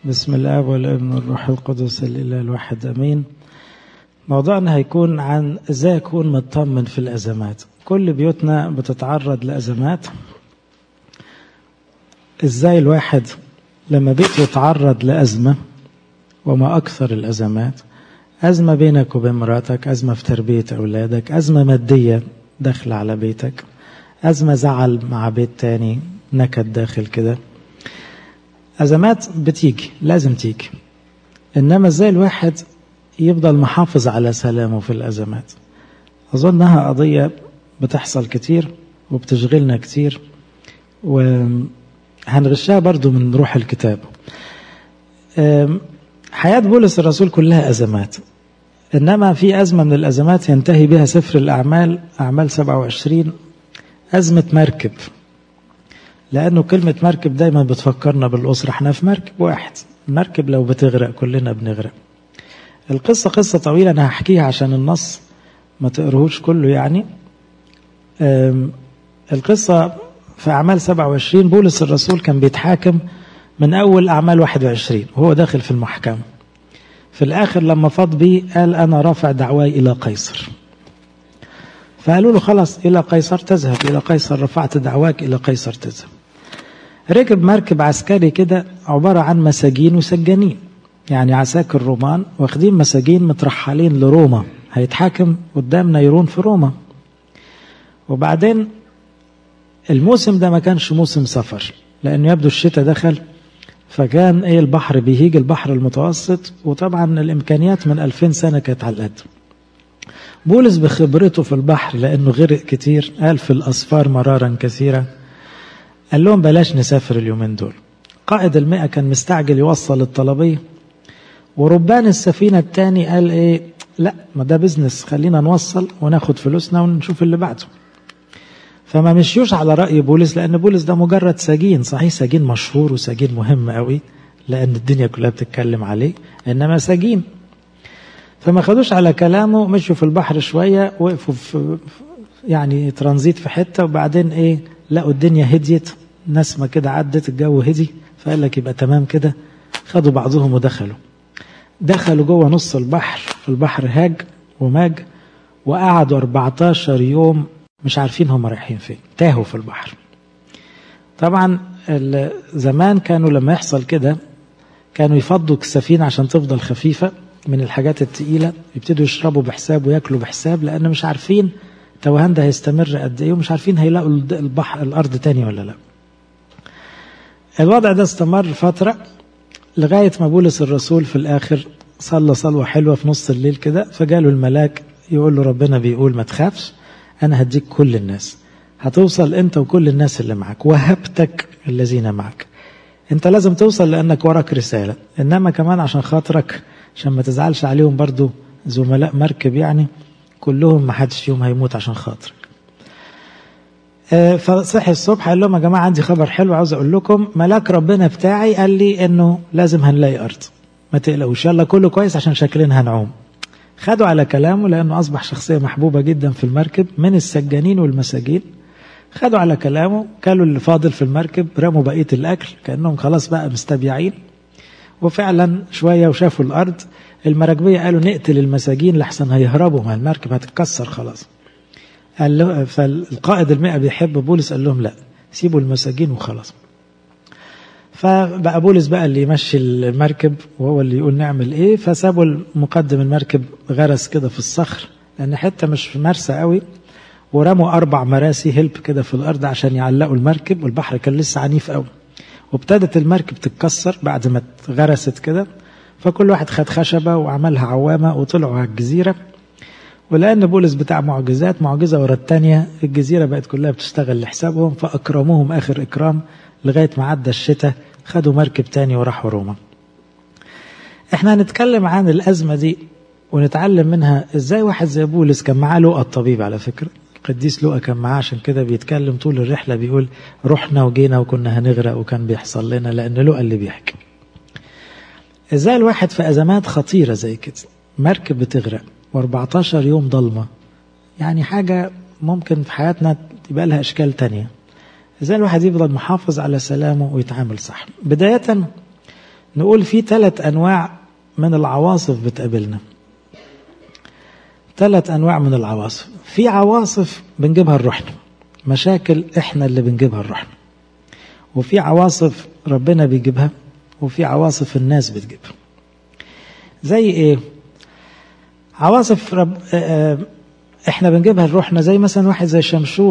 بسم الله والابن والروح القدس الإله الواحد أمين. موضوعنا هيكون عن ازاي اكون مطمن في الأزمات. كل بيوتنا بتتعرض لأزمات. ازاي الواحد لما بيت يتعرض لأزمة، وما أكثر الأزمات، أزمة بينك وبين مراتك، أزمة في تربية أولادك، أزمة مادية داخل على بيتك، أزمة زعل مع بيت تاني، نكد داخل كده. أزمات بتيجي، لازم تيجي. إنما إزاي الواحد يفضل محافظ على سلامه في الأزمات؟ أظنها قضية بتحصل كتير وبتشغلنا كتير، وهنغشها برضو من روح الكتاب. حياة بولس الرسول كلها أزمات، إنما في أزمة من الأزمات ينتهي بها سفر الأعمال، أعمال 27، أزمة مركب. لأنه كلمة مركب دايما بتفكرنا بالأسرة، احنا في مركب واحد، المركب لو بتغرق كلنا بنغرق. القصة قصة طويلة أنا هحكيها عشان النص ما تقرهوش كله يعني. القصة في أعمال 27 بولس الرسول كان بيتحاكم من أول أعمال 21 وهو داخل في المحكمة. في الآخر لما فاض بيه قال أنا رافع دعواي إلى قيصر، فقالوا له خلاص إلى قيصر تذهب، إلى قيصر رفعت دعواك، إلى قيصر تذهب. ركب مركب عسكري كده عبارة عن مساجين وسجانين، يعني عساكر رومان واخدين مساجين مترحلين لروما، هيتحاكم قدام نيرون في روما. وبعدين الموسم ده ما كانش موسم سفر، لأنه يبدو الشتاء دخل، فكان البحر بيهيج، البحر المتوسط، وطبعا الإمكانيات من 2000 سنة كانت على القد. بولس بخبرته في البحر لأنه غرق كتير قال في الأسفار مرارا كثيرا، قال لهم بلاش نسافر اليومين دول. قائد المئة كان مستعجل يوصل الطلبية، وربان السفينة التاني قال لا، ما ده بزنس، خلينا نوصل وناخد فلوسنا ونشوف اللي بعده. فما مشيوش على رأي بولس، لأن بولس ده مجرد سجين، صحيح سجين مشهور وسجين مهم قوي لأن الدنيا كلها بتتكلم عليه، إنما سجين. فما خدوش على كلامه، مشوا في البحر شوية، وقفوا في يعني ترانزيت في حتة، وبعدين لقوا الدنيا هديت، نسمة كده عدت، الجو هدي، فقال لك يبقى تمام كده. خدوا بعضهم ودخلوا جوه نص البحر، البحر هاج وماج، وقعدوا 14 يوم مش عارفين هم رايحين فين، تاهوا في البحر. طبعا زمان كانوا لما يحصل كده كانوا يفضوا السفينة عشان تفضل خفيفة من الحاجات التقيلة، يبتدوا يشربوا بحساب ويأكلوا بحساب، لأن مش عارفين التوهان ده هيستمر قد ايه، ومش عارفين هيلاقوا الأرض تاني ولا لا. الوضع ده استمر فترة لغاية ما بولس الرسول في الآخر صلى صلوة حلوة في نص الليل كده، فجاله الملاك يقول له ربنا بيقول ما تخافش، أنا هديك كل الناس، هتوصل أنت وكل الناس اللي معك، وهبتك الذين معك. أنت لازم توصل لأنك وراك رسالة، إنما كمان عشان خاطرك، عشان ما تزعلش عليهم برضو زملاء مركب، يعني كلهم ما حدش فيهم هيموت عشان خاطرك. فصحي الصبح قال لهم يا جماعة عندي خبر حلو عاوز أقول لكم، ملاك ربنا بتاعي قال لي إنه لازم هنلاقي أرض، ما تقلقوش، يلا كله كويس عشان شكلنا هنعوم. خدوا على كلامه لأنه أصبح شخصية محبوبة جدا في المركب من السجانين والمساجين. خدوا على كلامه، كلوا اللي فاضل في المركب، رموا بقية الأكل كأنهم خلاص بقى مستبيعين. وفعلا شوية وشافوا الأرض. المراكبية قالوا نقتل المساجين لحسن هيهربوا، ما المركب هتتكسر خلاص. قال له، فالقائد المئة بيحب بولس قال لهم لا، سيبوا المساجين وخلاص. فبقى بولس بقى اللي يمشي المركب وهو اللي يقول نعمل ايه. فسابوا مقدم المركب غرس كده في الصخر، لأن حتة مش في مرسى قوي، ورموا 4 مراسي هلب كده في الأرض عشان يعلقوا المركب، والبحر كان لسه عنيف قوي. وابتدت المركب تتكسر بعد ما غرست كده، فكل واحد خد خشبة وعملها عوامة وطلعوا على الجزيرة. ولأن بولس بتاع معجزات، معجزة ورا التانية، الجزيرة بقت كلها بتشتغل لحسابهم، فأكرموهم آخر إكرام لغاية ما عدى الشتاء، خدوا مركب تاني وراحوا روما. احنا هنتكلم عن الأزمة دي ونتعلم منها ازاي واحد زي بولس كان معاه لوقا الطبيب. على فكرة القديس لوقا كان معاه، عشان كده بيتكلم طول الرحلة بيقول رحنا وجينا وكنا هنغرق وكان بيحصل لنا، لأن لوقا اللي بيحكي. ازاي الواحد في أزمات خطيرة زي كده، مركب بتغرق و14 يوم ضلمة، يعني حاجة ممكن في حياتنا تبقى لها أشكال تانية. ازاي الواحد يفضل محافظ على سلامه ويتعامل صح. بداية نقول في 3 أنواع من العواصف بتقابلنا. 3 أنواع من العواصف. في عواصف بنجيبها لروحنا، مشاكل احنا اللي بنجيبها لروحنا، وفي عواصف ربنا بيجيبها، وفي عواصف الناس بتجيبها. زي ايه؟ عواصف احنا بنجيبها لروحنا، زي مثلا واحد زي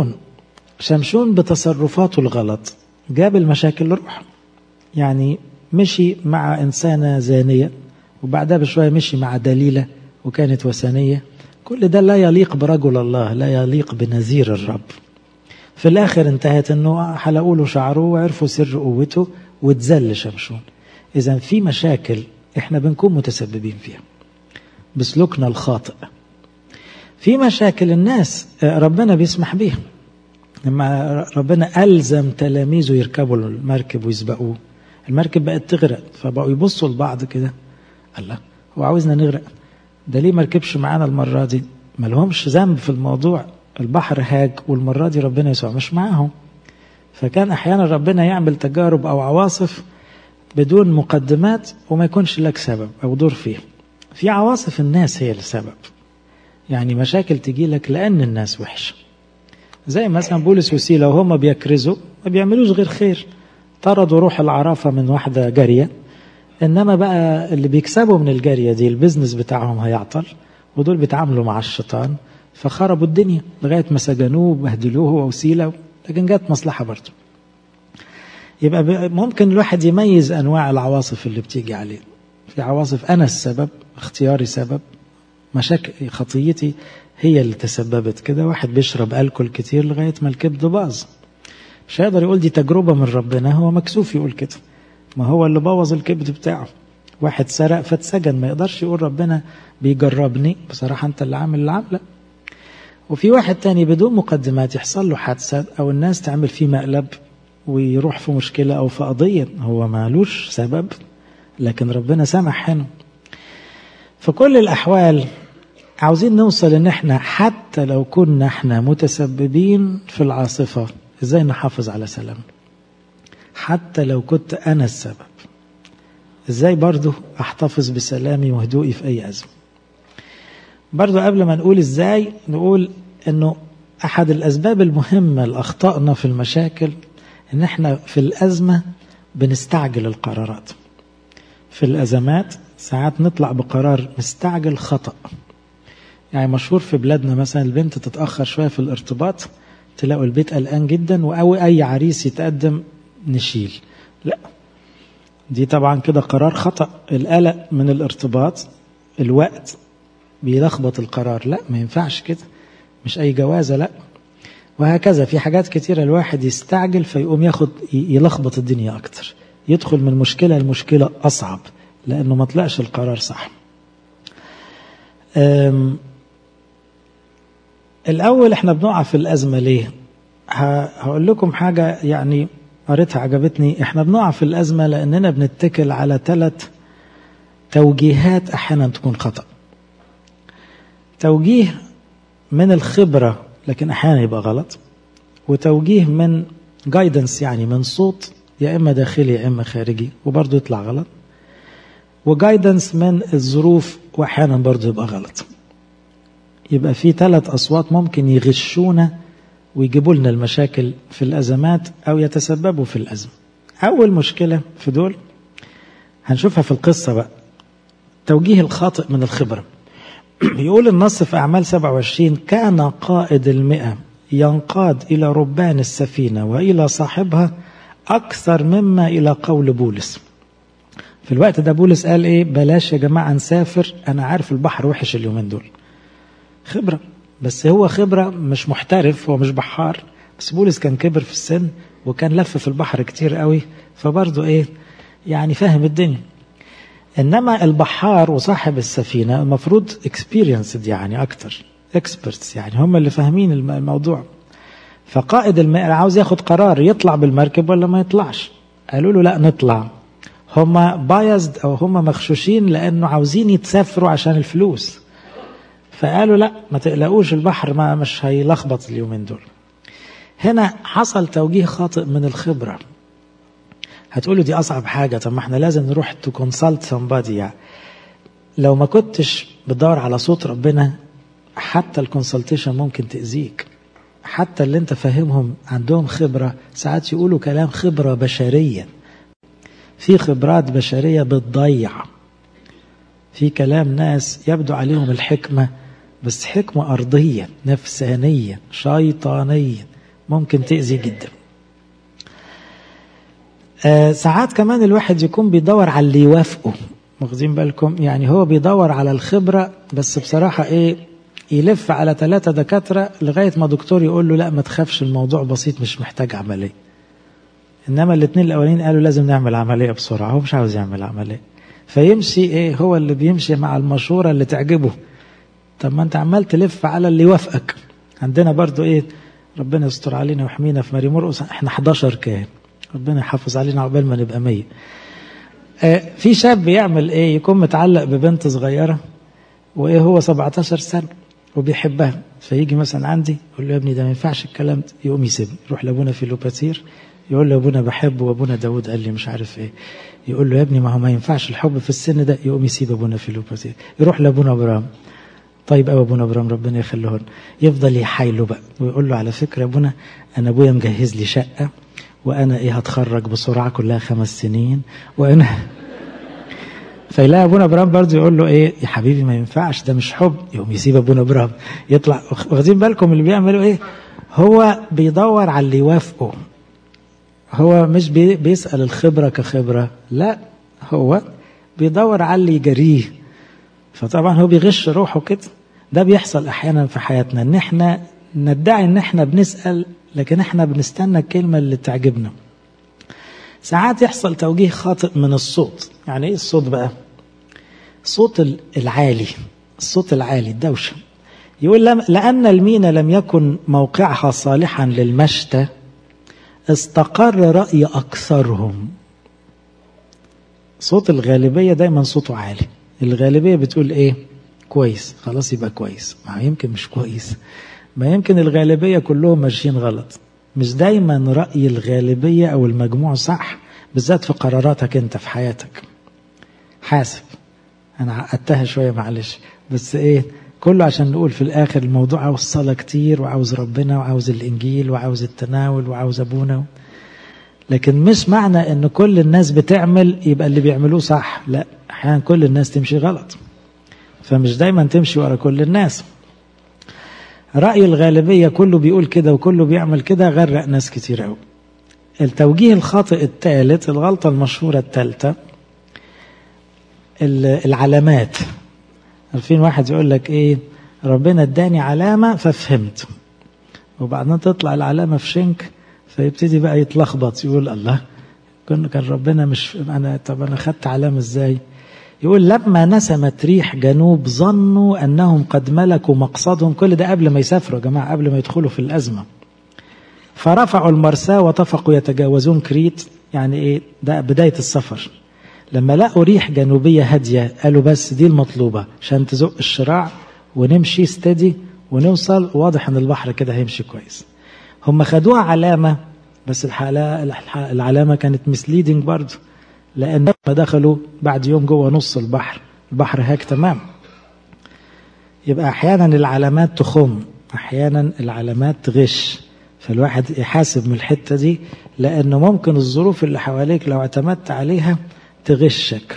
شمشون بتصرفاته الغلط جاب المشاكل لروحه. يعني مشي مع إنسانة زانية، وبعدها بشوية مشي مع دليلة وكانت وثنية. كل ده لا يليق برجل الله، لا يليق بنذير الرب. في الآخر انتهت أنه حلقوا له شعره وعرفوا سر قوته واتذل شمشون. إذن في مشاكل إحنا بنكون متسببين فيها بسلوكنا الخاطئ. في مشاكل الناس ربنا بيسمح بيها. لما ربنا ألزم تلاميذه يركبوا المركب ويسبقوه، المركب بقت تغرق، فبقوا يبصوا لبعض كده، الله هو عاوزنا نغرق، ده ليه مركبش معانا المرة دي؟ ما لهمش ذنب في الموضوع، البحر هاج والمرة دي ربنا يسوع مش معاهم. فكان أحيانا ربنا يعمل تجارب أو عواصف بدون مقدمات وما يكونش لك سبب أو دور فيه. في عواصف الناس هي السبب، يعني مشاكل تجي لك لأن الناس وحشة. زي مثلا بولس وسيلة وهم بيكرزوا ما بيعملوش غير خير، طردوا روح العرافة من واحدة جارية، إنما بقى اللي بيكسبوا من الجارية دي البيزنس بتاعهم هيعطل، ودول بيتعاملوا مع الشيطان فخربوا الدنيا لغاية ما سجنوه وبهدلوه ووسيلة، لكن جات مصلحة برضه. يبقى ممكن الواحد يميز أنواع العواصف اللي بتيجي عليه. في عواصف أنا السبب، اختياري سبب، مشاكل خطيتي هي اللي تسببت كده. واحد بيشرب ألكول كتير لغاية ما الكبد باظ، مش هيقدر يقول دي تجربة من ربنا، هو مكسوف يقول كده، ما هو اللي بوظ الكبد بتاعه. واحد سرق فاتسجن، ما يقدرش يقول ربنا بيجربني، بصراحة أنت اللي عامل اللي عامله. وفي واحد تاني بدون مقدمات يحصل له حادثة أو الناس تعمل فيه مقلب ويروح في مشكلة أو في قضية هو مالوش سبب، لكن ربنا سمح هنا. في كل الأحوال عاوزين نوصل إن احنا حتى لو كنا احنا متسببين في العاصفة، ازاي نحافظ على سلام؟ حتى لو كنت أنا السبب، ازاي برضو احتفظ بسلامي وهدوئي في أي أزمة؟ برضو قبل ما نقول ازاي، نقول انه أحد الأسباب المهمة لأخطائنا في المشاكل ان احنا في الأزمة بنستعجل القرارات. في الأزمات ساعات نطلع بقرار مستعجل خطأ. يعني مشهور في بلادنا مثلا البنت تتأخر شوية في الارتباط، تلاقوا البيت قلقان جدا، أو أي عريس يتقدم نشيل. لا، دي طبعا كده قرار خطأ. القلق من الارتباط، الوقت بيلخبط القرار، لا ما ينفعش كده، مش أي جوازة، لا. وهكذا في حاجات كتيرة الواحد يستعجل فيقوم يلخبط الدنيا أكتر، يدخل من مشكلة لمشكلة أصعب لأنه ما طلعش القرار صح. الأول احنا بنقع في الأزمة ليه؟ هقول لكم حاجة يعني قريتها عجبتني. احنا بنقع في الأزمة لأننا بنتكل على 3 توجيهات أحيانا تكون خطأ. توجيه من الخبرة لكن أحيانا يبقى غلط، وتوجيه من جايدنس يعني من صوت يا إما داخلي يا إما خارجي وبرضه يطلع غلط، وجايدنس من الظروف وأحيانا برضه يبقى غلط. يبقى في 3 أصوات ممكن يغشونا ويجيبوا لنا المشاكل في الأزمات أو يتسببوا في الأزمة. أول مشكلة في دول هنشوفها في القصة بقى، توجيه الخاطئ من الخبرة. يقول النص في أعمال 27: كان قائد 100 ينقاد إلى ربان السفينة وإلى صاحبها أكثر مما إلى قول بولس. في الوقت ده بولس قال إيه؟ بلاش يا جماعة نسافر، أنا عارف البحر وحش اليومين دول. خبرة، بس هو خبرة مش محترف، هو مش بحار، بس بولس كان كبر في السن وكان لف في البحر كتير قوي، فبرضه إيه يعني فاهم الدنيا. إنما البحار وصاحب السفينة المفروض experienced يعني أكتر experts، يعني هم اللي فاهمين الموضوع. فقائد 100 عاوز ياخد قرار يطلع بالمركب ولا ما يطلعش. قالوا له لا نطلع. هم بايزد أو هم مخشوشين لأنه عاوزين يتسافروا عشان الفلوس، فقالوا لا ما تقلقوش البحر مش هيلخبط اليومين دول. هنا حصل توجيه خاطئ من الخبرة. هتقولوا دي أصعب حاجة، طب ما احنا لازم نروح to consult somebody يعني. لو ما كنتش بتدور على صوت ربنا حتى الكونسلتيشن ممكن تأذيك. حتى اللي انت فاهمهم عندهم خبرة ساعات يقولوا كلام خبرة بشرية. في خبرات بشرية بتضيع، في كلام ناس يبدو عليهم الحكمة بس حكمة أرضية نفسانية شيطانية ممكن تأذي جدا. ساعات كمان الواحد يكون بيدور على اللي يوافقه، واخدين بالكم؟ يعني هو بيدور على الخبرة بس بصراحة يلف على 3 دكاترة لغاية ما دكتور يقول له لا ما تخافش الموضوع بسيط مش محتاج عملية. إنما 2 الأولين قالوا لازم نعمل عملية بسرعة، هو مش عاوز يعمل عملية، فيمشي هو اللي بيمشي مع المشورة اللي تعجبه. طب ما انت عمال تلف على اللي يوافقك. عندنا برضو ربنا يستر علينا ويحمينا في مريم مرقس احنا 11 كاهن، ربنا يحافظ علينا عقبال ما نبقى 100. في شاب يعمل يكون متعلق ببنت صغيرة هو 17 سنة وبيحبها، فيجي مثلا عندي يقول له يا ابني ده ما ينفعش الكلام ده، يقوم يسيبني يروح لابونا فيلوباتير يقول له ابونا بحبه وابونا داود قال لي مش عارف يقول له يا ابني ما هو ما ينفعش الحب في السن ده، يقوم يسيب ابونا فيلوباتير يروح لابونا ابراهيم. طيب ابونا ابراهيم ربنا يخليه، يفضل يحايله بقى ويقول له على فكرة ابونا انا ابويا مجهز لي شقة وانا هتخرج بسرعة كلها 5 سنين وانا فيلاقي ابونا ابراهيم برضه يقول له يا حبيبي ما ينفعش ده مش حب، يقوم يسيب ابونا ابراهيم يطلع. واخدين بالكم اللي بيعملوا هو بيدور على اللي يوافقه، هو مش بيسأل الخبرة كخبرة، لا هو بيدور على اللي يجريه. فطبعا هو بيغش روحه كده. ده بيحصل احيانا في حياتنا ان احنا ندعي ان احنا بنسأل لكن احنا بنستنى الكلمة اللي تعجبنا. ساعات يحصل توجيه خاطئ من الصوت. يعني ايه الصوت بقى؟ الصوت العالي، الصوت العالي الدوشة. يقول لأن المينا لم يكن موقعها صالحا للمشتى استقر رأي أكثرهم. صوت الغالبية دايما صوته عالي. الغالبية بتقول كويس، خلاص يبقى كويس. ما يمكن مش كويس، ما يمكن الغالبية كلهم ماشيين غلط. مش دايما رأي الغالبية أو المجموع صح، بالذات في قراراتك أنت في حياتك. حاسب، أنا عقدتها شوية معلش، بس كله عشان نقول في الآخر الموضوع عاوز صلاة كتير وعاوز ربنا وعاوز الإنجيل وعاوز التناول وعاوز أبونا. لكن مش معنى أن كل الناس بتعمل يبقى اللي بيعملوه صح، لا، أحيانا كل الناس تمشي غلط، فمش دايما تمشي ورا كل الناس. رأي الغالبية كله بيقول كده وكله بيعمل كده غرق ناس كتير قوي. التوجيه الخاطئ الثالث، الغلطة المشهورة الثالثة، العلامات. عارفين واحد يقول لك ربنا اداني علامة ففهمت، وبعدين تطلع العلامة في شنك فيبتدي بقى يتلخبط، يقول الله كان ربنا مش طب أنا خدت علامة ازاي؟ يقول لما نسمت ريح جنوب ظنوا أنهم قد ملكوا مقصدهم. كل ده قبل ما يسافروا يا جماعة، قبل ما يدخلوا في الأزمة. فرفعوا المرساة واتفقوا يتجاوزون كريت. يعني ده بداية السفر. لما لقوا ريح جنوبية هادية قالوا بس دي المطلوبة عشان تزق الشراع ونمشي استدي ونوصل، واضح ان البحر كده هيمشي كويس. هم خدوها علامة، بس العلامة كانت مسليدنج برضو، لأن ما دخلوا بعد يوم جوه نص البحر هاك تمام. يبقى أحيانا العلامات تخم، أحيانا العلامات تغش. فالواحد يحاسب من الحتة دي، لأنه ممكن الظروف اللي حواليك لو اعتمدت عليها تغشك.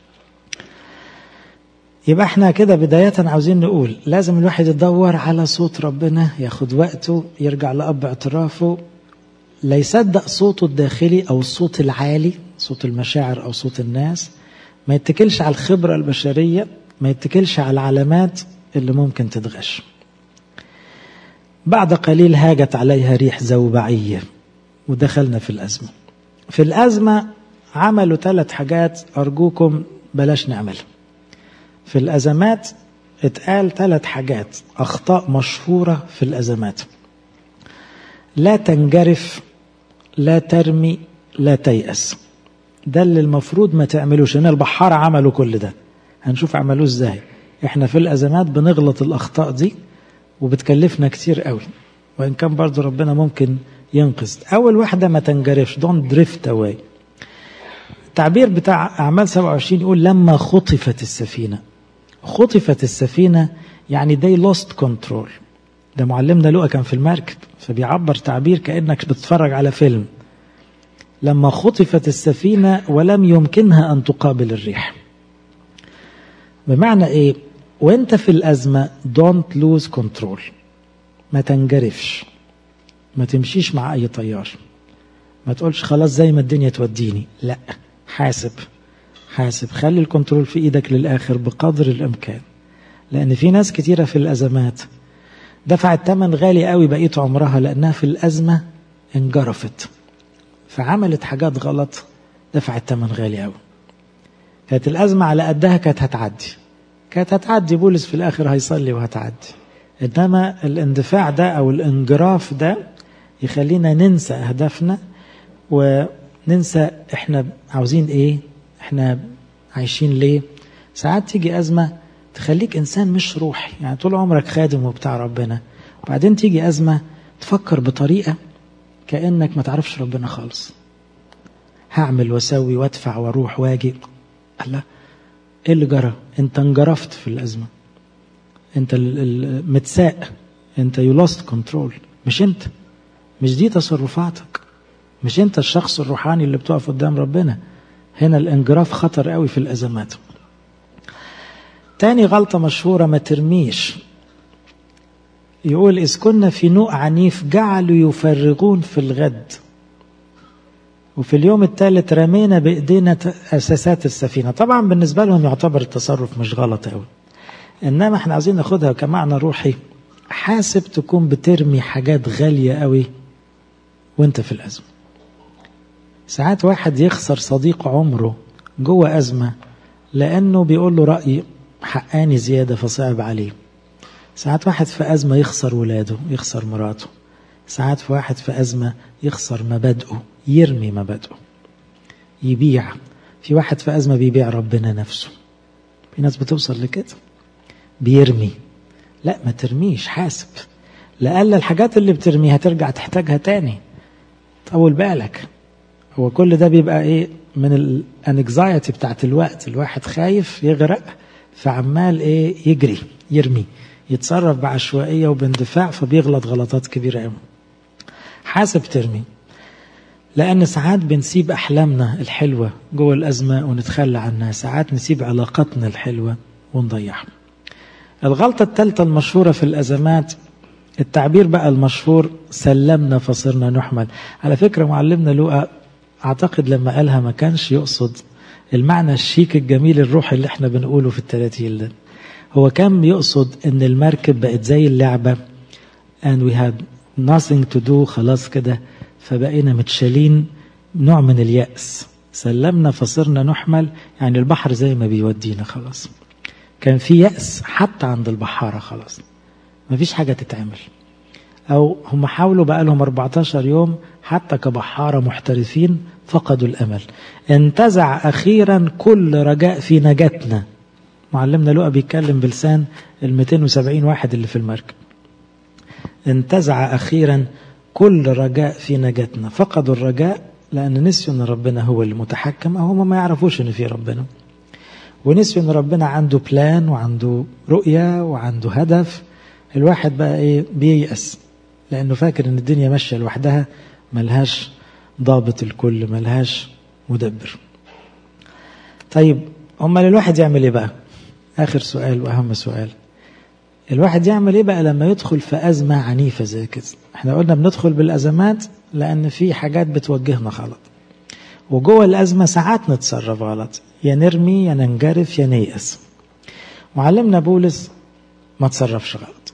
يبقى احنا كده بداية عاوزين نقول لازم الواحد يدور على صوت ربنا، ياخد وقته، يرجع لأب اعترافه، لا يصدق صوته الداخلي أو الصوت العالي، صوت المشاعر أو صوت الناس. ما يتكلش على الخبرة البشرية، ما يتكلش على العلامات اللي ممكن تتغش. بعد قليل هاجت عليها ريح زوبعية ودخلنا في الأزمة. في الأزمة عملوا 3 حاجات أرجوكم بلاش نعملها. في الأزمات اتقال 3 حاجات، أخطاء مشهورة في الأزمات: لا تنجرف، لا ترمي، لا تيأس. ده اللي المفروض ما تعملوش. ان البحارة عملوا كل ده، هنشوف عملوه ازاي. احنا في الأزمات بنغلط الأخطاء دي وبتكلفنا كتير قوي، وإن كان برضو ربنا ممكن ينقذ. أول واحدة ما تنجرفش، don't drift away. التعبير بتاع أعمال 27 يقول لما خطفت السفينة. خطفت السفينة يعني they lost control. ده معلمنا لوقا كان في المركب، فبيعبر تعبير كأنك بتتفرج على فيلم. لما خطفت السفينة ولم يمكنها أن تقابل الريح. بمعنى إيه؟ وانت في الأزمة don't lose control. ما تنجرفش، ما تمشيش مع أي طيار، ما تقولش خلاص زي ما الدنيا توديني. لا، حاسب، خلي الكنترول في إيدك للآخر بقدر الإمكان. لأن في ناس كتيرة في الأزمات دفعت ثمن غالي قوي بقية عمرها لأنها في الأزمة انجرفت، فعملت حاجات غلط، دفعت ثمن غالي قوي. كانت الأزمة على قدها كانت هتعدي بولس في الآخر هيصلي وهتعدي. إنما الاندفاع ده أو الانجراف ده يخلينا ننسى أهدافنا وننسى إحنا عاوزين إيه، إحنا عايشين ليه. ساعات تيجي أزمة تخليك إنسان مش روحي، يعني طول عمرك خادم وبتاع ربنا، وبعدين تيجي أزمة تفكر بطريقة كأنك ما تعرفش ربنا خالص. هعمل واسوي وادفع واروح واجي. الله، ايه اللي جرى؟ انت انجرفت في الأزمة، انت متساق، انت you lost control. مش دي تصرفاتك، مش انت الشخص الروحاني اللي بتقف قدام ربنا. هنا الانجراف خطر قوي في الأزمات. تاني غلطة مشهورة، ما ترميش. يقول إذ كنا في نوء عنيف جعلوا يفرغون في الغد، وفي اليوم الثالث رمينا بإيدينا أساسات السفينة. طبعا بالنسبة لهم يعتبر التصرف مش غلط قوي، إنما احنا عايزين ناخدها كمعنى روحي. حاسب تكون بترمي حاجات غالية قوي وانت في الأزمة. ساعات واحد يخسر صديق عمره جوه أزمة لأنه بيقول له رأي حقاني زيادة فصعب عليه. ساعات واحد في أزمة يخسر ولاده، يخسر مراته. ساعات في واحد في أزمة يخسر مبادئه، يرمي مبادئه، يبيع. في واحد في أزمة بيبيع ربنا نفسه. في ناس بتوصل لكده، بيرمي. لا، ما ترميش، حاسب، لألا الحاجات اللي بترميها ترجع تحتاجها تاني. طول بالك. هو كل ده بيبقى ايه؟ من الانكزايتي بتاعت الوقت. الواحد خايف يغرق فعمال ايه؟ يجري، يرمي، يتصرف بعشوائية وباندفاع، فبيغلط غلطات كبيرة قوي. حاسب ترمي، لأن ساعات بنسيب أحلامنا الحلوة جوه الأزمة ونتخلى عنها. ساعات نسيب علاقاتنا الحلوة ونضيعها. الغلطة الثالثة المشهورة في الأزمات، التعبير بقى المشهور سلمنا فصرنا نحمل. على فكرة معلمنا لوقا أعتقد لما قالها ما كانش يقصد المعنى الشيك الجميل الروحي اللي احنا بنقوله في التراتيل ده. هو كان يقصد ان المركب بقت زي اللعبة and we had nothing to do، خلاص كده، فبقينا متشالين، نوع من اليأس. سلمنا فصرنا نحمل يعني البحر زي ما بيودينا خلاص. كان في يأس حتى عند البحارة، خلاص ما فيش حاجة تتعمل. أو هم حاولوا بقى لهم 14 يوم حتى كبحارة محترفين فقدوا الأمل. انتزع أخيرا كل رجاء في نجاتنا. معلمنا لوقا بيتكلم بلسان 270 واحد اللي في المركب. انتزع أخيرا كل رجاء في نجاتنا. فقدوا الرجاء لأن نسيوا أن ربنا هو اللي متحكم، أو هم ما يعرفوش أن في ربنا، ونسيوا أن ربنا عنده بلان وعنده رؤية وعنده هدف. الواحد بقى إيه؟ بييأس لأنه فاكر أن الدنيا ماشية لوحدها، ملهاش ضابط الكل، ملهاش مدبر. طيب أمال الواحد يعمل إيه بقى؟ آخر سؤال وأهم سؤال، الواحد يعمل إيه بقى لما يدخل في أزمة عنيفة زي كده؟ احنا قلنا بندخل بالأزمات لأن في حاجات بتوجهنا غلط، وجوه الأزمة ساعات نتصرف غلط، يا نرمي يا ننجرف يا نيأس. معلمنا بولس ما تصرفش غلط،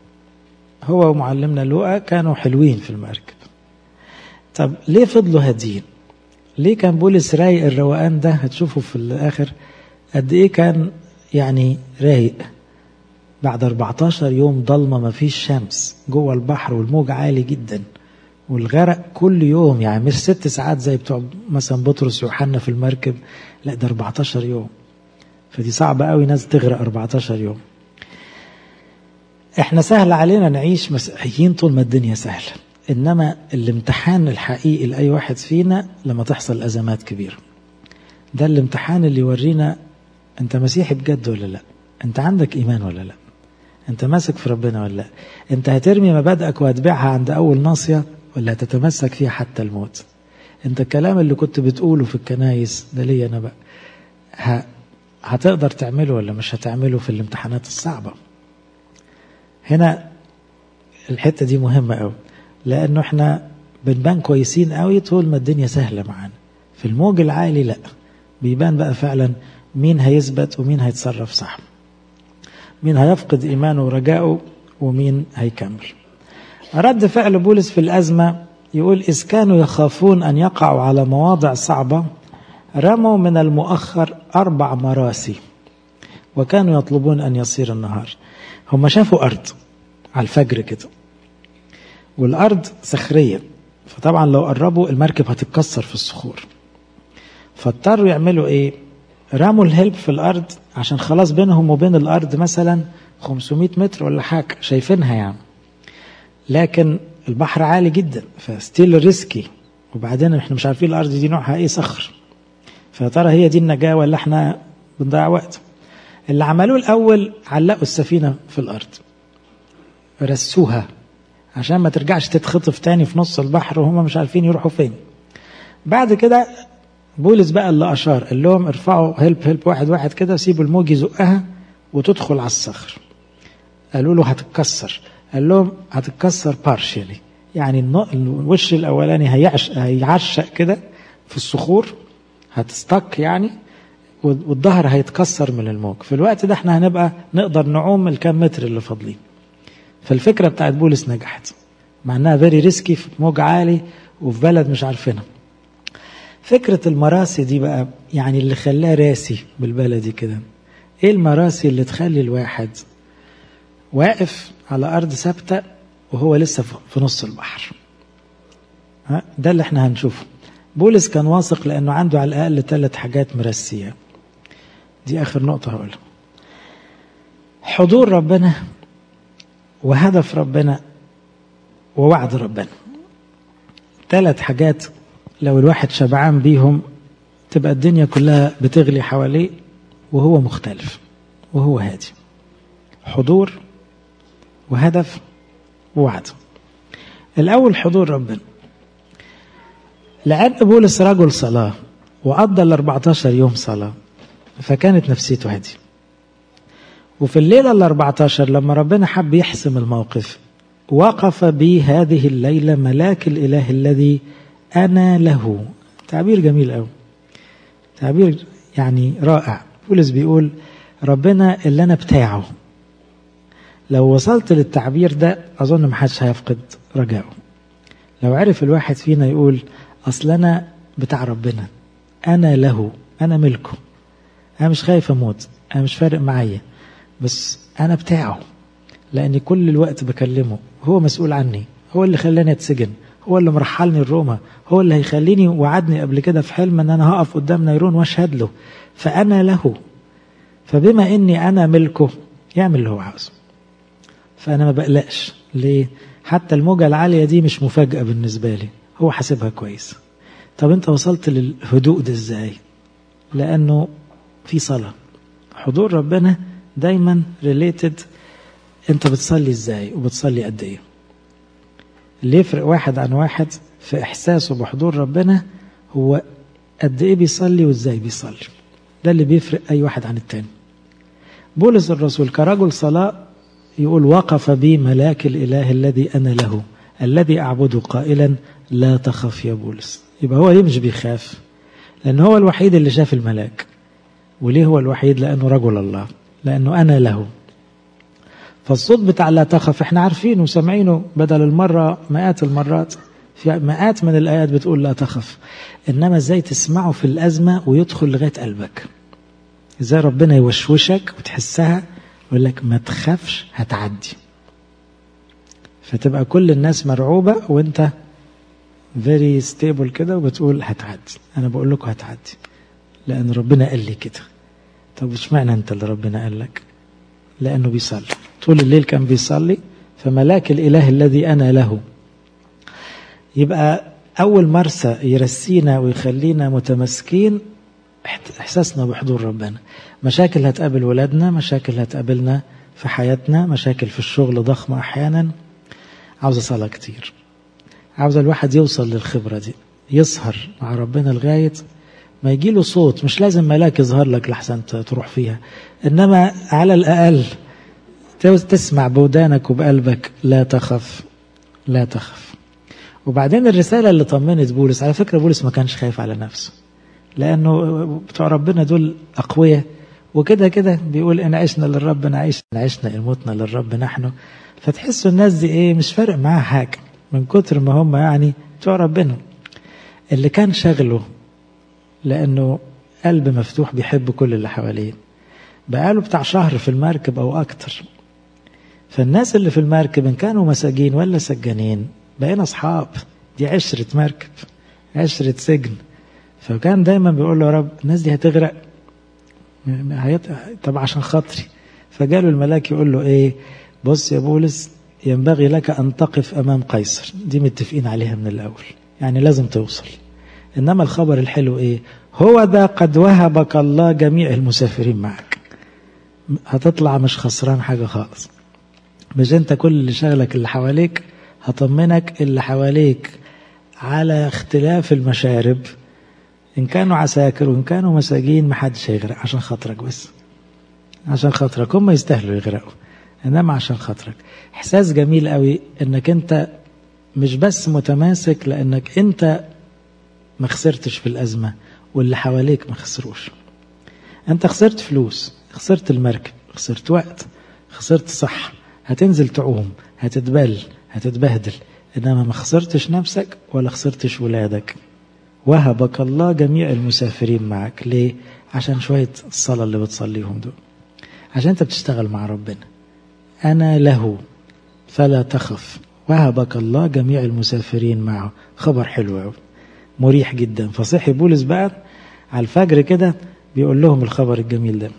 هو ومعلمنا لوقا كانوا حلوين في المركب. طب ليه فضلوا هادين؟ ليه كان بولس رايق الروقان ده؟ هتشوفوا في الآخر قد إيه كان يعني رايق. بعد 14 يوم ضلمة، ما فيش شمس جوه البحر، والموج عالي جدا، والغرق كل يوم، يعني مش 6 ساعات زي بتوع مثلا بطرس ويوحنا في المركب، لا ده 14 يوم. فدي صعبة قوي ناس تغرق 14 يوم. احنا سهل علينا نعيش مسيحيين طول ما الدنيا سهلة، انما الامتحان الحقيقي لأي واحد فينا لما تحصل أزمات كبيرة. ده الامتحان اللي يورينا انت مسيحي بجد ولا لا، انت عندك ايمان ولا لا، انت ماسك في ربنا ولا لا، انت هترمي مبادئك وهتبيعها عند اول ناصية ولا هتتمسك فيها حتى الموت. انت الكلام اللي كنت بتقوله في الكنايس ده ليه انا بقى هتقدر تعمله ولا مش هتعمله في الامتحانات الصعبة. هنا الحتة دي مهمة قوي، لانه احنا بنبان كويسين قوي طول ما الدنيا سهلة معانا. في الموج العالي لا، بيبان بقى فعلا مين هيثبت ومين هيتصرف صح، مين هيفقد إيمانه ورجائه ومين هيكمل. رد فعل بولس في الأزمة يقول إذ كانوا يخافون أن يقعوا على مواضع صعبة رموا من المؤخر 4 مراسي وكانوا يطلبون أن يصير النهار. هم شافوا أرض على الفجر كده والأرض صخرية، فطبعا لو قربوا المركب هتتكسر في الصخور، فاضطروا يعملوا إيه؟ رموا الهلب في الأرض عشان خلاص بينهم وبين الأرض مثلا 500 متر ولا حاجة شايفينها يعني، لكن البحر عالي جدا فستيل ريسكي، وبعدين احنا مش عارفين الأرض دي نوعها ايه، صخر، فترى هي دي النجاة ولا احنا بنضيع وقت. اللي عملوه الأول علقوا السفينة في الأرض رسوها عشان ما ترجعش تتخطف تاني في نص البحر وهم مش عارفين يروحوا فين. بعد كده بولس بقى اللي أشار قال لهم ارفعوا هلب واحد واحد كده وسيبوا الموج يزقها وتدخل على الصخر. قالوا له هتتكسر، قال لهم هتتكسر بارشيلي، يعني الوش الأولاني هيعشق كده في الصخور هتستك يعني، والظهر هيتكسر من الموج. في الوقت ده احنا هنبقى نقدر نعوم الكام متر اللي فاضلين. فالفكرة بتاعت بولس نجحت مع انها فيري ريسكي في موج عالي وفي بلد مش عارفينها. فكرة المراسي دي بقى يعني اللي خلاها راسي بالبلدي كده، ايه المراسي اللي تخلي الواحد واقف على أرض ثابتة وهو لسه في نص البحر؟ ده اللي احنا هنشوفه. بولس كان واثق لأنه عنده على الأقل 3 حاجات مرسية. دي آخر نقطة هقولها: حضور ربنا وهدف ربنا ووعد ربنا. 3 حاجات لو الواحد شبعان بيهم تبقى الدنيا كلها بتغلي حواليه وهو مختلف وهو هادي. حضور وهدف ووعد. الأول حضور ربنا. لأن بولس رجل صلاة وقضى 14 يوم صلاة، فكانت نفسيته هادية. وفي الليلة 14 لما ربنا حب يحسم الموقف وقف بي هذه الليلة ملاك الإله الذي أنا له. تعبير جميل أوي، تعبير يعني رائع. بولس بيقول ربنا اللي أنا بتاعه. لو وصلت للتعبير ده أظن محدش هيفقد رجائه. لو عرف الواحد فينا يقول أصل أنا بتاع ربنا، أنا له، أنا ملكه، أنا مش خايف أموت، أنا مش فارق معايا، بس أنا بتاعه لأني كل الوقت بكلمه، هو مسؤول عني، هو اللي خلاني أتسجن، هو اللي مرحلني الروما، هو اللي هيخليني وعدني قبل كده في حلم أن أنا هقف قدام نيرون واشهد له، فأنا له. فبما أني أنا ملكه يعمل اللي هو عاوزه، فأنا ما بقلقش. ليه؟ حتى الموجة العالية دي مش مفاجأة بالنسبة لي، هو حاسبها كويس. طب أنت وصلت للهدوء ده إزاي؟ لأنه في صلاة. حضور ربنا دايما ريليتد أنت بتصلي إزاي وبتصلي قد إيه. اللي يفرق واحد عن واحد في إحساسه بحضور ربنا هو قد إيه بيصلي وإزاي بيصلي. ده اللي بيفرق أي واحد عن التاني. بولس الرسول كرجل صلاة يقول وقف بي ملاك الإله الذي أنا له الذي أعبده قائلا لا تخف يا بولس. يبقى هو ليه مش بيخاف؟ لأنه هو الوحيد اللي شاف الملاك. وليه هو الوحيد؟ لأنه رجل الله، لأنه أنا له. فالصوت بتاع لا تخف احنا عارفينه وسمعينه بدل المرة مئات المرات، في مئات من الآيات بتقول لا تخف. إنما ازاي تسمعه في الأزمة ويدخل لغاية قلبك، ازاي ربنا يوشوشك وتحسها ويقول لك ما تخافش هتعدي، فتبقى كل الناس مرعوبة وانت very stable كده وبتقول هتعدي. انا بقول لكم هتعدي لان ربنا قال لي كده. طب وش معنى انت اللي ربنا قال لك؟ لانه بيصلي طول الليل، كان بيصلي. فملاك الاله الذي انا له. يبقى اول مرسى يرسينا ويخلينا متمسكين إحساسنا بحضور ربنا. مشاكل هتقابل ولادنا، مشاكل هتقابلنا في حياتنا، مشاكل في الشغل ضخمة أحيانا. عاوز صلاة كتير، عاوز الواحد يوصل للخبرة دي، يسهر مع ربنا لغاية ما يجيله صوت. مش لازم ملاك يظهر لك لحسن تروح فيها، إنما على الأقل تسمع بودانك وبقلبك لا تخف لا تخف. وبعدين الرسالة اللي طمنت بولس، على فكرة بولس ما كانش خايف على نفسه، لأنه بتوع ربنا دول أقوياء، وكده كده بيقول إن عشنا للرب نعيش، إن عشنا إن متنا للرب نحن. فتحسوا الناس دي إيه، مش فارق معاها حاجة من كتر ما هم يعني بتوع ربنا. اللي كان شغله لأنه قلب مفتوح بيحب كل اللي حواليه، بقاله بتاع شهر في المركب أو أكتر، فالناس اللي في المركب إن كانوا مساجين ولا سجانين بقينا أصحاب. دي عشرة مركب، عشرة سجن. فكان دايما بيقول له يا رب الناس دي هتغرق، طب عشان خاطري. فجاله الملاك يقول له ايه، بص يا بولس ينبغي لك أن تقف أمام قيصر، دي متفقين عليها من الأول، يعني لازم توصل. إنما الخبر الحلو ايه، هو ده قد وهبك الله جميع المسافرين معك. هتطلع مش خسران حاجة خالص. مش انت كل اللي شغلك اللي حواليك، هطمنك اللي حواليك على اختلاف المشارب، إن كانوا عساكر وإن كانوا مساجين محدش هيغرق عشان خاطرك، بس عشان خاطرك. هم يستاهلوا يغرقوا، إنما عشان خاطرك. إحساس جميل قوي إنك أنت مش بس متماسك لأنك أنت ما خسرتش في الأزمة واللي حواليك ما خسروش. أنت خسرت فلوس، خسرت المركب، خسرت وقت، خسرت صحة، هتنزل تعوم، هتتبل، هتتبهدل، إنما ما خسرتش نفسك ولا خسرتش ولادك. وهبك الله جميع المسافرين معك. ليه؟ عشان شوية الصلاة اللي بتصليهم دول، عشان انت بتشتغل مع ربنا. أنا له فلا تخف، وهبك الله جميع المسافرين معه. خبر حلو قوي، مريح جدا. فصحي بولس بقى على الفجر كده بيقول لهم الخبر الجميل ده.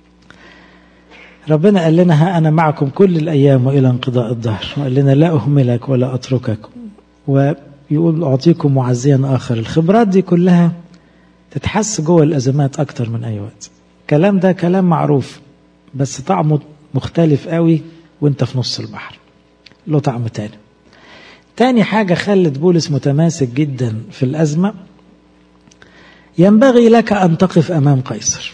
ربنا قال لنا ها أنا معكم كل الأيام وإلى انقضاء الدهر، وقال لنا لا أهملك ولا أتركك، ويقول أعطيكم معزيا آخر. الخبرات دي كلها تتحس جوه الأزمات أكتر من أي وقت. الكلام ده كلام معروف، بس طعمه مختلف قوي وانت في نص البحر، له طعم تاني. تاني حاجة خلت بولس متماسك جدا في الأزمة، ينبغي لك أن تقف أمام قيصر.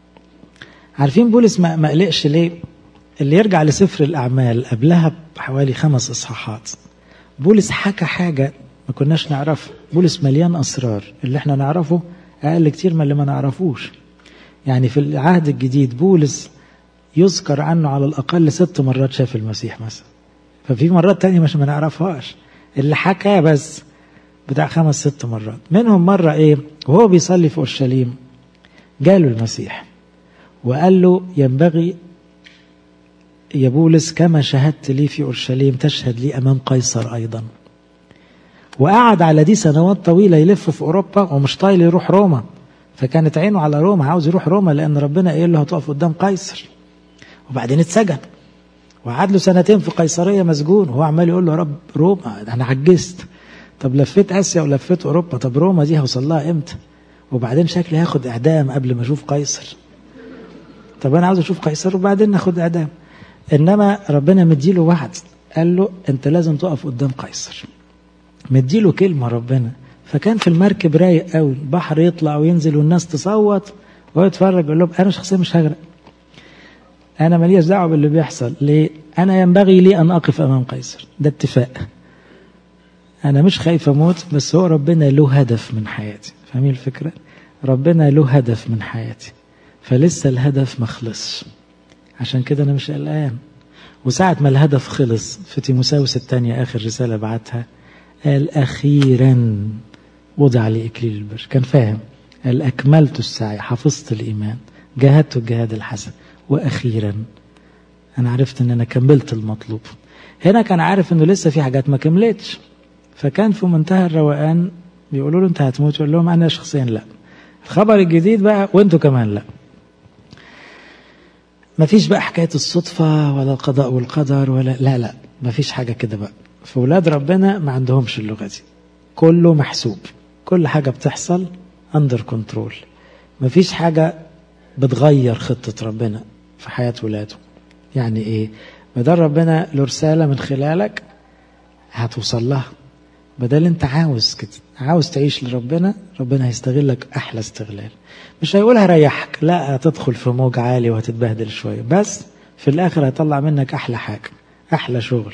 عارفين بولس ما قلقش ليه؟ اللي يرجع لسفر الأعمال قبلها بحوالي 5 إصحاحات، بولس حكى حاجة ما كناش نعرفها. بولس مليان أسرار، اللي احنا نعرفه أقل كتير من اللي ما نعرفوش. يعني في العهد الجديد بولس يذكر عنه على الأقل 6 مرات شاف المسيح مثلا، ففي مرات تانية مش ما نعرفهاش. اللي حكى بس بتاع 5-6 مرات. منهم مرة ايه، وهو بيصلي في أورشليم جاله المسيح وقال له ينبغي يا بولس كما شهدت لي في أورشليم تشهد لي أمام قيصر أيضا. وقعد على دي سنوات طويلة يلف في أوروبا ومش طايل يروح روما، فكانت عينه على روما، عاوز يروح روما لأن ربنا قال له هتقف قدام قيصر. وبعدين اتسجن وقعد له 2 في قيصرية مسجون، وهو عمال يقول له يا رب روما أنا عجزت، طب لفيت آسيا ولفيت أوروبا، طب روما دي هوصل لها إمتى؟ وبعدين شكلي هاخد إعدام قبل ما أشوف قيصر، طب أنا عاوز أشوف قيصر وبعدين ناخد إعدام. إنما ربنا مديله وعد، قال له أنت لازم تقف قدام قيصر، مديله كلمة ربنا. فكان في المركب رايق قوي، البحر يطلع وينزل والناس تصوت وهو يتفرج يقول لهم أنا شخصيا مش هغرق، أنا ماليش دعوة باللي بيحصل. ليه؟ أنا ينبغي لي أن أقف أمام قيصر، ده اتفاق. أنا مش خايف أموت، بس هو ربنا له هدف من حياتي. فاهمين الفكرة؟ ربنا له هدف من حياتي، فلسه الهدف ما خلصش، عشان كده أنا مش قلقان. وساعة ما الهدف خلص في تيموثاوس الثانية آخر رسالة بعتها قال أخيرا وضع لي إكليل البر. كان فاهم، قال أكملت السعي، حفظت الإيمان، جاهدت الجهاد الحسن، وأخيرا أنا عرفت أن أنا كملت المطلوب. هنا كان عارف أنه لسه في حاجات ما كملتش، فكان في منتهى الروقان. بيقولوا له أنت هتموت، يقول لهم أنا شخصيا لا. الخبر الجديد بقى وأنتوا كمان لا. ما فيش بقى حكاية الصدفة ولا القضاء والقدر ولا لا ما فيش حاجة كده بقى. في ولاد ربنا ما عندهمش اللغة دي، كله محسوب، كل حاجة بتحصل under control، مفيش حاجة بتغير خطة ربنا في حياة ولاده. يعني ايه؟ بدل ربنا له رسالة من خلالك هتوصل لها. بدل انت عاوز كده، عاوز تعيش لربنا، ربنا هيستغلك احلى استغلال. مش هيقول هريحك، لا، هتدخل في موج عالي وهتتبهدل شوية، بس في الاخر هيطلع منك احلى حاجة، احلى شغل.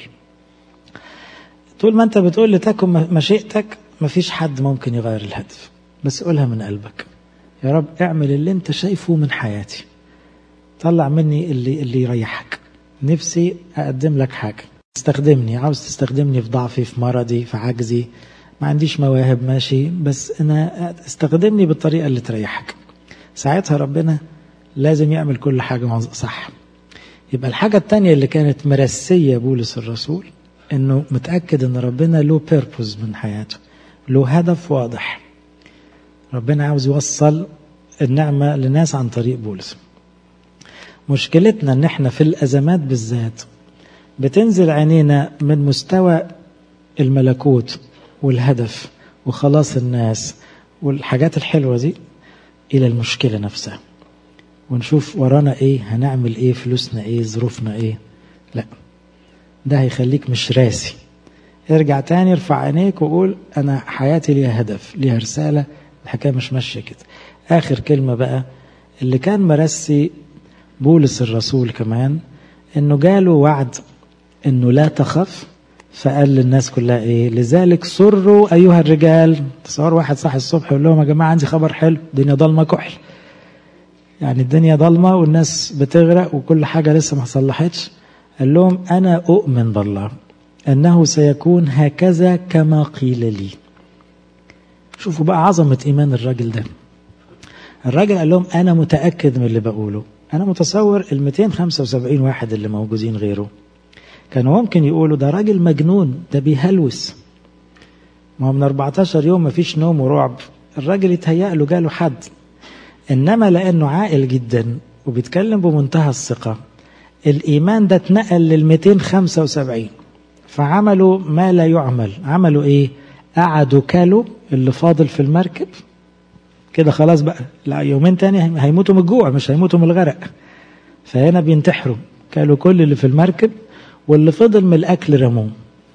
طول ما انت بتقول لتكن مشيئتك مفيش حد ممكن يغير الهدف، بس قولها من قلبك. يا رب اعمل اللي انت شايفه من حياتي، طلع مني اللي يريحك. نفسي اقدم لك حاجة، استخدمني، عاوز تستخدمني في ضعفي، في مرضي، في عجزي، ما عنديش مواهب، ماشي، بس انا استخدمني بالطريقة اللي تريحك. ساعتها ربنا لازم يعمل كل حاجة صح. يبقى الحاجة التانية اللي كانت مرسية بولس الرسول انه متأكد ان ربنا له بيربوز من حياته، له هدف واضح. ربنا عاوز يوصل النعمة لناس عن طريق بولس. مشكلتنا ان احنا في الازمات بالذات بتنزل عينينا من مستوى الملكوت والهدف وخلاص الناس والحاجات الحلوة دي الى المشكلة نفسها، ونشوف ورانا ايه، هنعمل ايه، فلوسنا ايه، ظروفنا ايه. لا، ده هيخليك مش راسي. ارجع تاني، ارفع عينيك وقول انا حياتي ليها هدف، ليها رسالة، الحكاية مش ماشية كده. اخر كلمة بقى اللي كان مرسي بولس الرسول كمان، انه جاله وعد انه لا تخف، فقال للناس كلها ايه؟ لذلك سروا ايها الرجال. تصور واحد صاحي الصبح يقول لهم يا جماعة عندي خبر حلو، الدنيا ضلمة كحل، يعني الدنيا ضلمة والناس بتغرق وكل حاجة لسه ما صلحتش. قال لهم أنا أؤمن بالله أنه سيكون هكذا كما قيل لي. شوفوا بقى عظمة إيمان الراجل ده. الراجل قال لهم أنا متأكد من اللي بقوله. أنا متصور 275 واحد اللي موجودين غيره كانوا ممكن يقولوا ده راجل مجنون، ده بيهلوس، ما هو من 14 يوم ما فيش نوم ورعب، الراجل يتهيأ له جاله حد. إنما لأنه عاقل جدا وبيتكلم بمنتهى الثقة، الإيمان ده اتنقل لل 275، فعملوا ما لا يعمل. عملوا إيه؟ قعدوا كلوا اللي فاضل في المركب كده، خلاص بقى، لا يومين تاني هيموتوا من الجوع، مش هيموتوا من الغرق. فهنا بينتحروا، كلوا كل اللي في المركب، واللي فضل من الأكل رموه،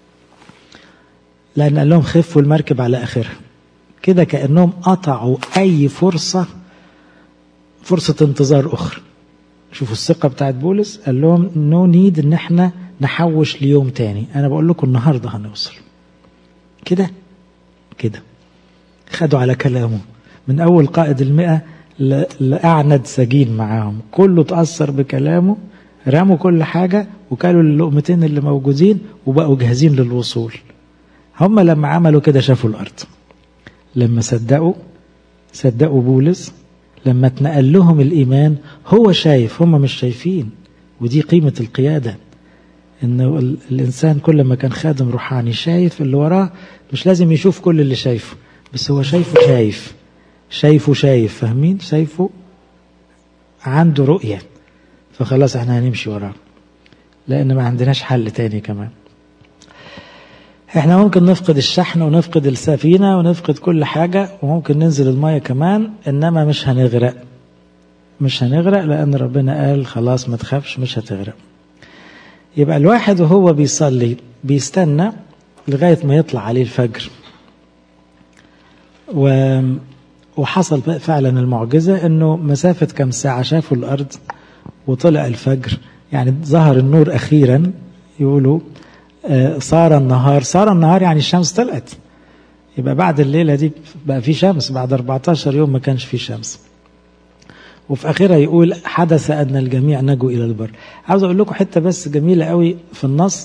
لأن قال لهم خفوا المركب على آخرها. كده كأنهم قطعوا أي فرصة انتظار أخرى. شوفوا الثقة بتاعت بولس، قال لهم نو نيد ان احنا نحوش ليوم تاني، انا بقول لكم النهاردة هنوصل. كده خدوا على كلامه، من اول قائد 100 لأعند سجين معاهم، كله تأثر بكلامه، رموا كل حاجة وكالوا اللقمتين اللي موجودين وبقوا جاهزين للوصول. هم لما عملوا كده شافوا الأرض، لما صدقوا بولس، لما اتنقل لهم الإيمان، هو شايف هم مش شايفين. ودي قيمة القيادة، إنه الإنسان كل ما كان خادم روحاني شايف اللي وراه، مش لازم يشوف كل اللي شايفه، بس هو شايف، فاهمين؟ شايفه عنده رؤية، فخلاص احنا هنمشي وراه، لأن ما عندناش حل تاني. كمان احنا ممكن نفقد الشحن ونفقد السفينة ونفقد كل حاجة، وممكن ننزل المية كمان، إنما مش هنغرق لأن ربنا قال خلاص ما تخافش مش هتغرق. يبقى الواحد وهو بيصلي بيستنى لغاية ما يطلع عليه الفجر، وحصل فعلا المعجزة انه مسافة كم ساعة شافوا الأرض وطلع الفجر، يعني ظهر النور أخيرا. يقولوا صار النهار يعني الشمس طلعت. يبقى بعد الليلة دي بقى في شمس، بعد 14 يوم ما كانش في شمس. وفي آخرها يقول حدث أن الجميع نجوا إلى البر. عاوز أقول لكم حتة بس جميلة قوي في النص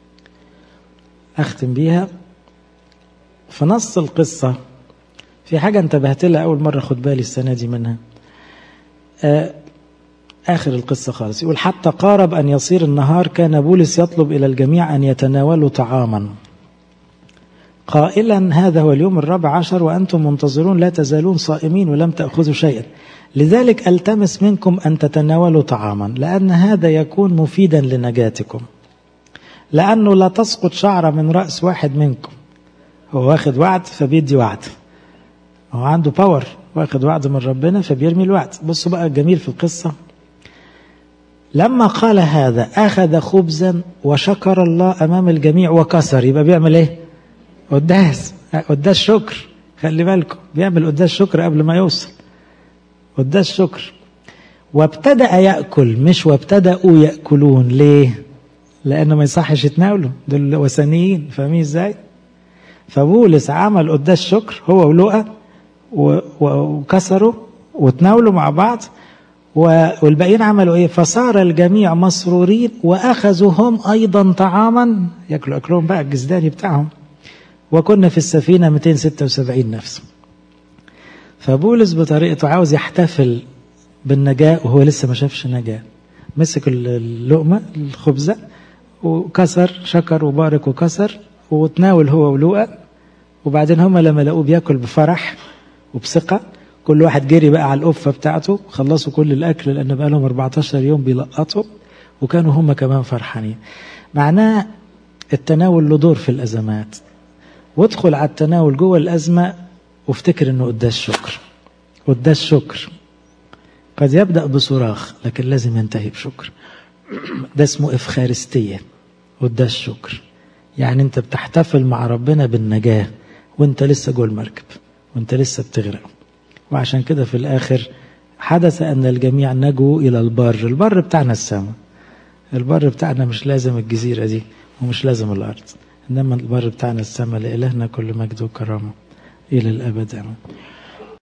أختم بيها. في نص القصة في حاجة انتبهت لها أول مرة خد بالي السنة دي منها. آخر القصة خالص يقول حتى قارب أن يصير النهار كان بولس يطلب إلى الجميع أن يتناولوا طعاما قائلا هذا هو اليوم 14 وأنتم منتظرون لا تزالون صائمين ولم تأخذوا شيئا، لذلك ألتمس منكم أن تتناولوا طعاما لأن هذا يكون مفيدا لنجاتكم، لأنه لا تسقط شعرة من رأس واحد منكم. هو واخد وعد فبيدي وعد، هو عنده باور واخد وعد من ربنا فبيرمي الوعد. بصوا بقى الجميل في القصة، لما قال هذا أخذ خبزا وشكر الله أمام الجميع وكسر. يبقى بيعمل إيه؟ قداس شكر. خلي بالكم بيعمل قداس شكر قبل ما يوصل، قداس شكر. وابتدأ يأكل، مش وابتدأوا يأكلون. ليه؟ لأنه ما يصحش يتناولوا، دول وثنيين. فاهمين إزاي؟ فبولس عمل قداس شكر هو ولوقا وكسروا وتناولوا مع بعض، والباقيين عملوا ايه؟ فصار الجميع مسرورين واخذوا هم ايضا طعاما ياكلوا اكلهم بقى الجزداني بتاعهم. وكنا في السفينة 276 نفس. فبولس بطريقته عاوز يحتفل بالنجاة وهو لسه ما شافش نجاة. مسك اللقمة الخبزة وكسر، شكر وبارك وكسر وتناول هو ولوقا. وبعدين هم لما لقوه بياكل بفرح وبثقة، كل واحد جري بقى على القفة بتاعته، خلصوا كل الأكل لأن بقى لهم 14 يوم بيلقطوا، وكانوا هم كمان فرحانين. معناه التناول له دور في الأزمات. وادخل على التناول جوه الأزمة وافتكر أنه قداس شكر. قداس شكر قد يبدأ بصراخ لكن لازم ينتهي بشكر. ده اسمه إفخارستية، قداس شكر. يعني أنت بتحتفل مع ربنا بالنجاة وأنت لسه جوه المركب وأنت لسه بتغرق. وعشان كده في الآخر حدث أن الجميع نجوا إلى البر. البر بتاعنا السماء، البر بتاعنا مش لازم الجزيرة دي ومش لازم الأرض، إنما البر بتاعنا السماء. لإلهنا كل مجد وكرامة إلى الأبد. آمين.